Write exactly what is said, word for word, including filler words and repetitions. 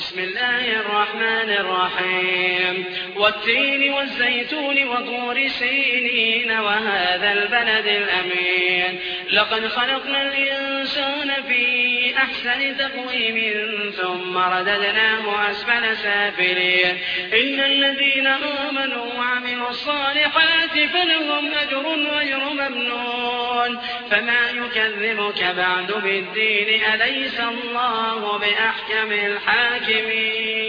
بسم الله الرحمن الرحيم والتين والزيتون وطور سينين وهذا البلد الأمين لقد خلقنا الإنسان في أحسن تقويم ثم رددناه أسفل سافلين إن الذين آمنوا وعملوا الصالحات فلهم أجر غير ممنون فما يكذبك بعد بالدين أليس الله بأحكم الحاكمين